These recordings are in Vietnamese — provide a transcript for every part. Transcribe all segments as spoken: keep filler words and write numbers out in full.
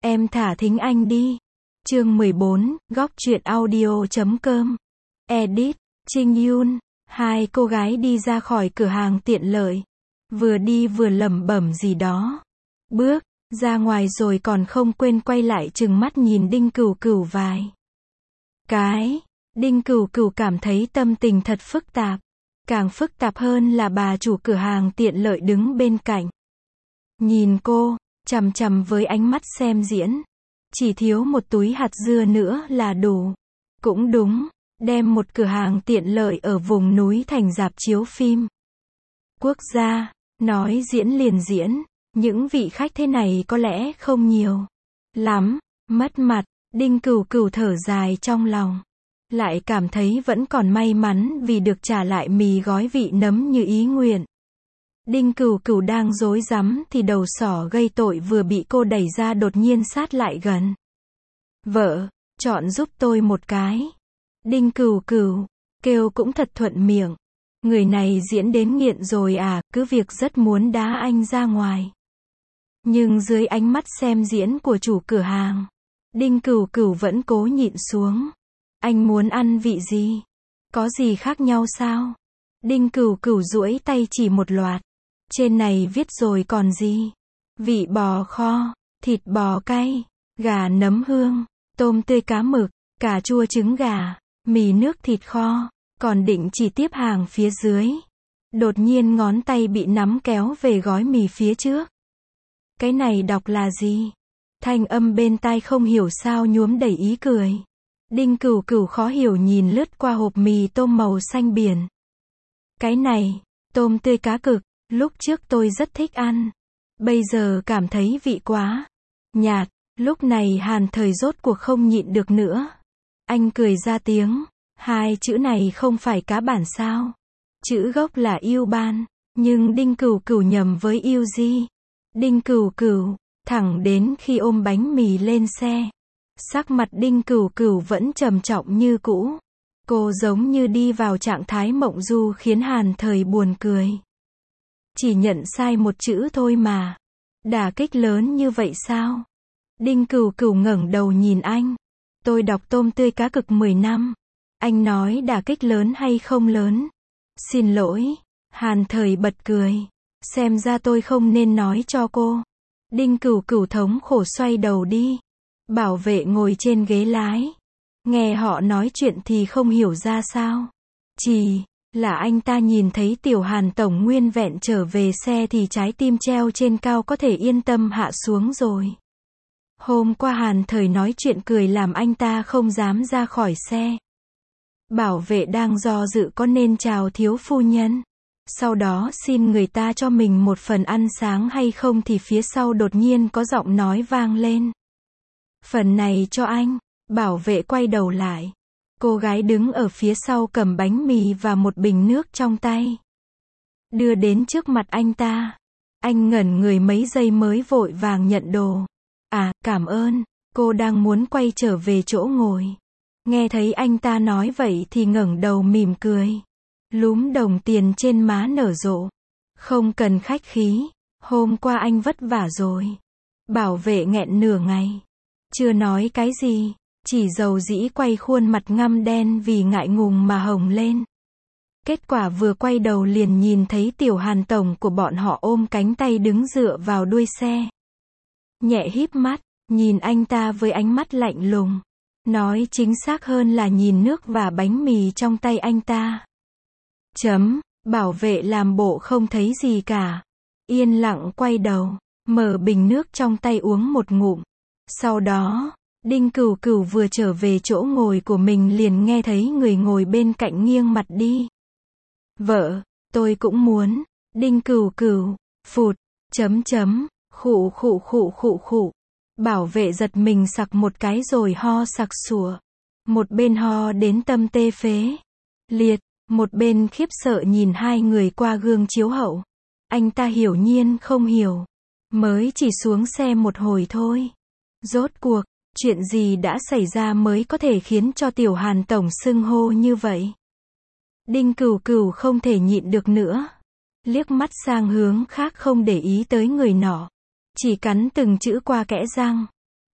Em thả thính anh đi. Chương mười bốn, góc truyện audio chấm com. Edit, Trinh Yun. Hai cô gái đi ra khỏi cửa hàng tiện lợi. Vừa đi vừa lẩm bẩm gì đó. Bước ra ngoài rồi còn không quên quay lại trừng mắt nhìn Đinh Cửu Cửu vài cái. Đinh Cửu Cửu cảm thấy tâm tình thật phức tạp. Càng phức tạp hơn là bà chủ cửa hàng tiện lợi đứng bên cạnh. Nhìn cô, chằm chằm với ánh mắt xem diễn. Chỉ thiếu một túi hạt dưa nữa là đủ. Cũng đúng, đem một cửa hàng tiện lợi ở vùng núi thành rạp chiếu phim quốc gia, nói diễn liền diễn. Những vị khách thế này có lẽ không nhiều lắm, mất mặt. Đinh Cửu Cửu thở dài trong lòng. Lại cảm thấy vẫn còn may mắn vì được trả lại mì gói vị nấm như ý nguyện. Đinh Cửu Cửu đang rối rắm thì đầu sỏ gây tội vừa bị cô đẩy ra đột nhiên sát lại gần. Vợ, chọn giúp tôi một cái. Đinh Cửu Cửu kêu cũng thật thuận miệng. Người này diễn đến nghiện rồi à, cứ việc rất muốn đá anh ra ngoài. Nhưng dưới ánh mắt xem diễn của chủ cửa hàng, Đinh Cửu Cửu vẫn cố nhịn xuống. Anh muốn ăn vị gì? Có gì khác nhau sao? Đinh Cửu Cửu duỗi tay chỉ một loạt. Trên này viết rồi còn gì? Vị bò kho, thịt bò cay, gà nấm hương, tôm tươi cá mực, cà chua trứng gà, mì nước thịt kho. Còn định chỉ tiếp hàng phía dưới. Đột nhiên ngón tay bị nắm kéo về gói mì phía trước. Cái này đọc là gì? Thanh âm bên tai không hiểu sao nhuốm đầy ý cười. Đinh Cửu Cửu khó hiểu nhìn lướt qua hộp mì tôm màu xanh biển. Cái này, tôm tươi cá cực, lúc trước tôi rất thích ăn. Bây giờ cảm thấy vị quá nhạt. Lúc này Hàn Thời rốt cuộc không nhịn được nữa. Anh cười ra tiếng. Hai chữ này không phải cá bản sao? Chữ gốc là yêu ban. Nhưng Đinh Cửu Cửu nhầm với yêu di. Đinh Cửu Cửu, thẳng đến khi ôm bánh mì lên xe. Sắc mặt Đinh Cửu Cửu vẫn trầm trọng như cũ. Cô giống như đi vào trạng thái mộng du khiến Hàn Thời buồn cười. Chỉ nhận sai một chữ thôi mà. Đả kích lớn như vậy sao? Đinh Cửu Cửu ngẩng đầu nhìn anh. Tôi đọc tôm tươi cá cực mười năm. Anh nói đả kích lớn hay không lớn? Xin lỗi. Hàn Thời bật cười. Xem ra tôi không nên nói cho cô. Đinh Cửu Cửu thống khổ xoay đầu đi. Bảo vệ ngồi trên ghế lái. Nghe họ nói chuyện thì không hiểu ra sao. Chỉ là anh ta nhìn thấy Tiểu Hàn tổng nguyên vẹn trở về xe thì trái tim treo trên cao có thể yên tâm hạ xuống rồi. Hôm qua Hàn Thời nói chuyện cười làm anh ta không dám ra khỏi xe. Bảo vệ đang do dự có nên chào thiếu phu nhân, sau đó xin người ta cho mình một phần ăn sáng hay không thì phía sau đột nhiên có giọng nói vang lên. Phần này cho anh. Bảo vệ quay đầu lại. Cô gái đứng ở phía sau cầm bánh mì và một bình nước trong tay. Đưa đến trước mặt anh ta. Anh ngẩn người mấy giây mới vội vàng nhận đồ. À, cảm ơn. Cô đang muốn quay trở về chỗ ngồi. Nghe thấy anh ta nói vậy thì ngẩng đầu mỉm cười. Lúm đồng tiền trên má nở rộ. Không cần khách khí. Hôm qua anh vất vả rồi. Bảo vệ nghẹn nửa ngày. Chưa nói cái gì. Chỉ dầu dĩ quay khuôn mặt ngăm đen vì ngại ngùng mà hồng lên. Kết quả vừa quay đầu liền nhìn thấy Tiểu Hàn tổng của bọn họ ôm cánh tay đứng dựa vào đuôi xe. Nhẹ híp mắt, nhìn anh ta với ánh mắt lạnh lùng. Nói chính xác hơn là nhìn nước và bánh mì trong tay anh ta. Chấm, bảo vệ làm bộ không thấy gì cả. Yên lặng quay đầu, mở bình nước trong tay uống một ngụm. Sau đó, Đinh Cửu Cửu vừa trở về chỗ ngồi của mình liền nghe thấy người ngồi bên cạnh nghiêng mặt đi. Vợ, tôi cũng muốn. Đinh Cửu Cửu, phụt, chấm chấm, khụ khụ khụ khụ khụ. Bảo vệ giật mình sặc một cái rồi ho sặc sủa. Một bên ho đến tâm tê phế liệt, một bên khiếp sợ nhìn hai người qua gương chiếu hậu. Anh ta hiểu nhiên không hiểu. Mới chỉ xuống xe một hồi thôi. Rốt cuộc, chuyện gì đã xảy ra mới có thể khiến cho Tiểu Hàn tổng xưng hô như vậy? Đinh Cửu Cửu không thể nhịn được nữa. Liếc mắt sang hướng khác không để ý tới người nọ. Chỉ cắn từng chữ qua kẽ răng.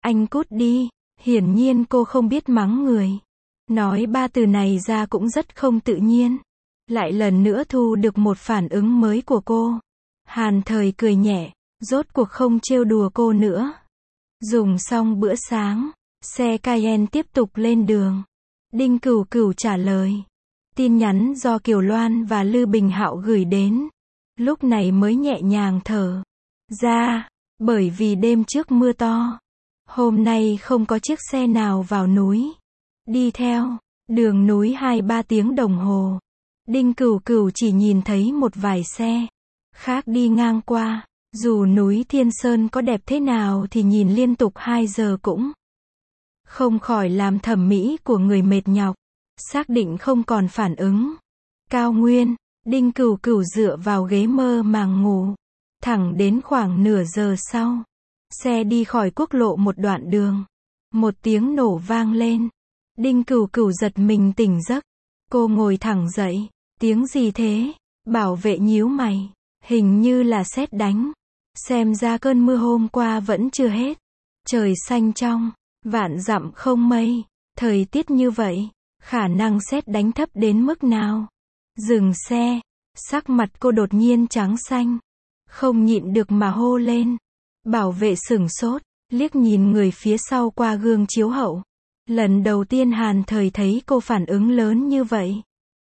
Anh cút đi. Hiển nhiên cô không biết mắng người. Nói ba từ này ra cũng rất không tự nhiên. Lại lần nữa thu được một phản ứng mới của cô. Hàn Thời cười nhẹ, rốt cuộc không trêu đùa cô nữa. Dùng xong bữa sáng, xe Cayenne tiếp tục lên đường. Đinh Cửu Cửu trả lời. Tin nhắn do Kiều Loan và Lư Bình Hạo gửi đến. Lúc này mới nhẹ nhàng thở ra, bởi vì đêm trước mưa to. Hôm nay không có chiếc xe nào vào núi. Đi theo đường núi hai ba tiếng đồng hồ. Đinh Cửu Cửu chỉ nhìn thấy một vài xe khác đi ngang qua. Dù núi Thiên Sơn có đẹp thế nào thì nhìn liên tục hai giờ cũng không khỏi làm thẩm mỹ của người mệt nhọc. Xác định không còn phản ứng. Cao nguyên, Đinh Cửu Cửu dựa vào ghế mơ màng ngủ. Thẳng đến khoảng nửa giờ sau. Xe đi khỏi quốc lộ một đoạn đường. Một tiếng nổ vang lên. Đinh Cửu Cửu giật mình tỉnh giấc. Cô ngồi thẳng dậy. Tiếng gì thế? Bảo vệ nhíu mày. Hình như là sét đánh. Xem ra cơn mưa hôm qua vẫn chưa hết. Trời xanh trong, vạn dặm không mây. Thời tiết như vậy, khả năng sét đánh thấp đến mức nào? Dừng xe. Sắc mặt cô đột nhiên trắng xanh. Không nhịn được mà hô lên. Bảo vệ sửng sốt, liếc nhìn người phía sau qua gương chiếu hậu. Lần đầu tiên Hàn Thời thấy cô phản ứng lớn như vậy.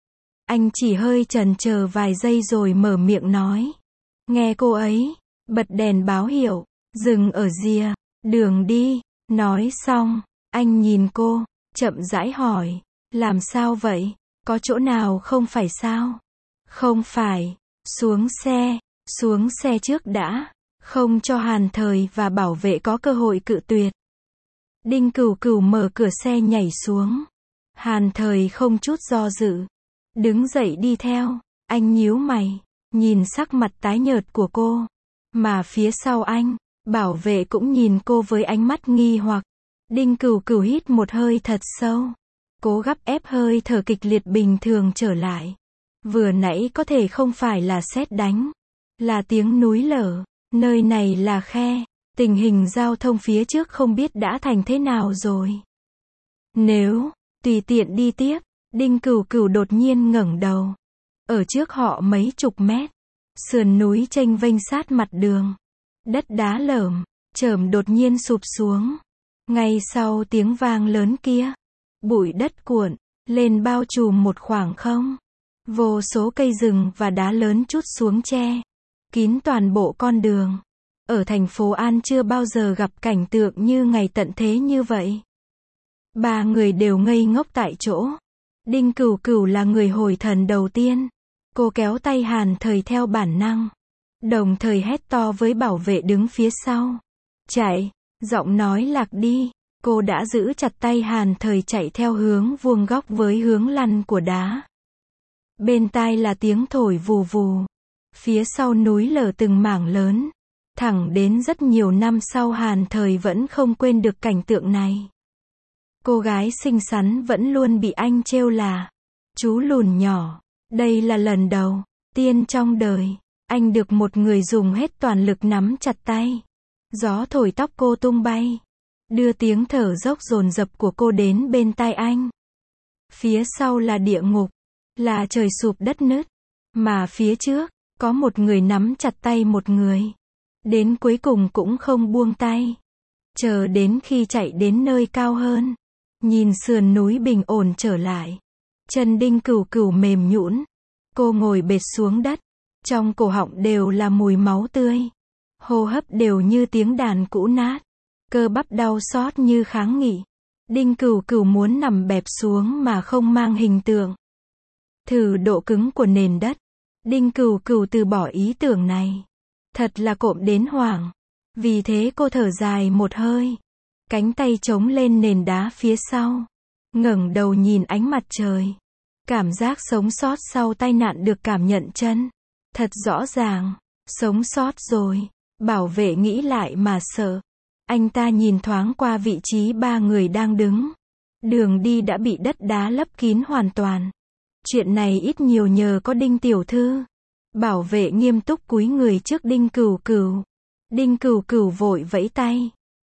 Anh chỉ hơi chần chờ vài giây rồi mở miệng nói. Nghe cô ấy, bật đèn báo hiệu, dừng ở rìa, đường đi. Nói xong, anh nhìn cô, chậm rãi hỏi. Làm sao vậy? Có chỗ nào không phải sao? Không phải. Xuống xe, xuống xe trước đã. Không cho Hàn Thời và bảo vệ có cơ hội cự tuyệt. Đinh Cửu Cửu mở cửa xe nhảy xuống. Hàn Thời không chút do dự. Đứng dậy đi theo. Anh nhíu mày. Nhìn sắc mặt tái nhợt của cô. Mà phía sau anh, bảo vệ cũng nhìn cô với ánh mắt nghi hoặc. Đinh Cửu Cửu hít một hơi thật sâu. Cố gắng ép hơi thở kịch liệt bình thường trở lại. Vừa nãy có thể không phải là sét đánh. Là tiếng núi lở. Nơi này là khe. Tình hình giao thông phía trước không biết đã thành thế nào rồi. Nếu tùy tiện đi tiếp. Đinh Cửu Cửu đột nhiên ngẩng đầu. Ở trước họ mấy chục mét. Sườn núi chênh vênh sát mặt đường. Đất đá lởm, chởm đột nhiên sụp xuống. Ngay sau tiếng vang lớn kia. Bụi đất cuộn lên bao trùm một khoảng không. Vô số cây rừng và đá lớn trút xuống che kín toàn bộ con đường. Ở thành phố An chưa bao giờ gặp cảnh tượng như ngày tận thế như vậy. Ba người đều ngây ngốc tại chỗ. Đinh Cửu Cửu là người hồi thần đầu tiên. Cô kéo tay Hàn Thời theo bản năng. Đồng thời hét to với bảo vệ đứng phía sau. Chạy, giọng nói lạc đi. Cô đã giữ chặt tay Hàn Thời chạy theo hướng vuông góc với hướng lăn của đá. Bên tai là tiếng thổi vù vù. Phía sau núi lở từng mảng lớn. Thẳng đến rất nhiều năm sau Hàn Thời vẫn không quên được cảnh tượng này. Cô gái xinh xắn vẫn luôn bị anh trêu là chú lùn nhỏ. Đây là lần đầu tiên trong đời anh được một người dùng hết toàn lực nắm chặt tay. Gió thổi tóc cô tung bay. Đưa tiếng thở dốc dồn dập của cô đến bên tai anh. Phía sau là địa ngục. Là trời sụp đất nứt. Mà phía trước có một người nắm chặt tay một người. Đến cuối cùng cũng không buông tay. Chờ đến khi chạy đến nơi cao hơn. Nhìn sườn núi bình ổn trở lại. Chân Đinh Cửu Cửu mềm nhũn. Cô ngồi bệt xuống đất. Trong cổ họng đều là mùi máu tươi. Hô hấp đều như tiếng đàn cũ nát. Cơ bắp đau xót như kháng nghị. Đinh Cửu Cửu muốn nằm bẹp xuống mà không mang hình tượng. Thử độ cứng của nền đất. Đinh Cửu Cửu từ bỏ ý tưởng này. Thật là cộm đến hoảng. Vì thế cô thở dài một hơi. Cánh tay chống lên nền đá phía sau. Ngẩng đầu nhìn ánh mặt trời. Cảm giác sống sót sau tai nạn được cảm nhận chân. Thật rõ ràng. Sống sót rồi. Bảo vệ nghĩ lại mà sợ. Anh ta nhìn thoáng qua vị trí ba người đang đứng. Đường đi đã bị đất đá lấp kín hoàn toàn. Chuyện này ít nhiều nhờ có Đinh tiểu thư. Bảo vệ nghiêm túc cúi người trước Đinh Cửu Cửu. Đinh Cửu Cửu vội vẫy tay.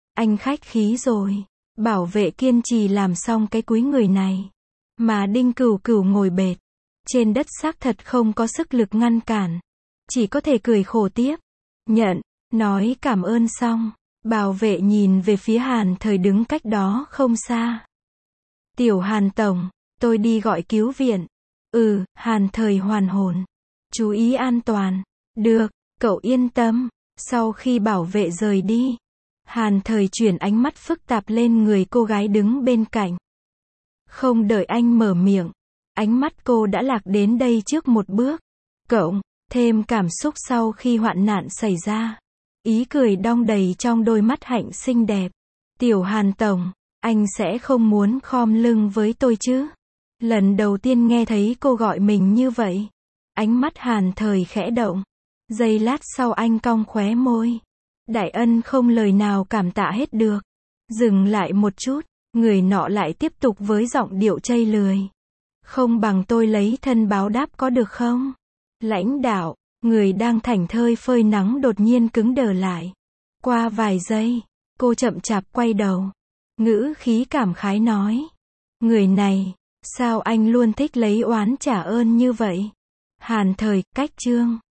Anh khách khí rồi. Bảo vệ kiên trì làm xong cái cúi người này. Mà Đinh Cửu Cửu ngồi bệt. Trên đất xác thật không có sức lực ngăn cản. Chỉ có thể cười khổ tiếp. Nhận. Nói cảm ơn xong. Bảo vệ nhìn về phía Hàn Thời đứng cách đó không xa. Tiểu Hàn Tổng. Tôi đi gọi cứu viện. Ừ, Hàn Thời hoàn hồn. Chú ý an toàn. Được, cậu yên tâm. Sau khi bảo vệ rời đi, Hàn Thời chuyển ánh mắt phức tạp lên người cô gái đứng bên cạnh. Không đợi anh mở miệng, ánh mắt cô đã lạc đến đây trước một bước. Cậu, thêm cảm xúc sau khi hoạn nạn xảy ra. Ý cười đong đầy trong đôi mắt hạnh xinh đẹp. Tiểu Hàn Tổng, anh sẽ không muốn khom lưng với tôi chứ? Lần đầu tiên nghe thấy cô gọi mình như vậy. Ánh mắt Hàn Thời khẽ động. Giây lát sau anh cong khóe môi. Đại ân không lời nào cảm tạ hết được. Dừng lại một chút, người nọ lại tiếp tục với giọng điệu chây lười. Không bằng tôi lấy thân báo đáp có được không? Lãnh đạo, người đang thảnh thơi phơi nắng đột nhiên cứng đờ lại. Qua vài giây, cô chậm chạp quay đầu. Ngữ khí cảm khái nói. Người này, sao anh luôn thích lấy oán trả ơn như vậy? Hàn Thời, cách chương.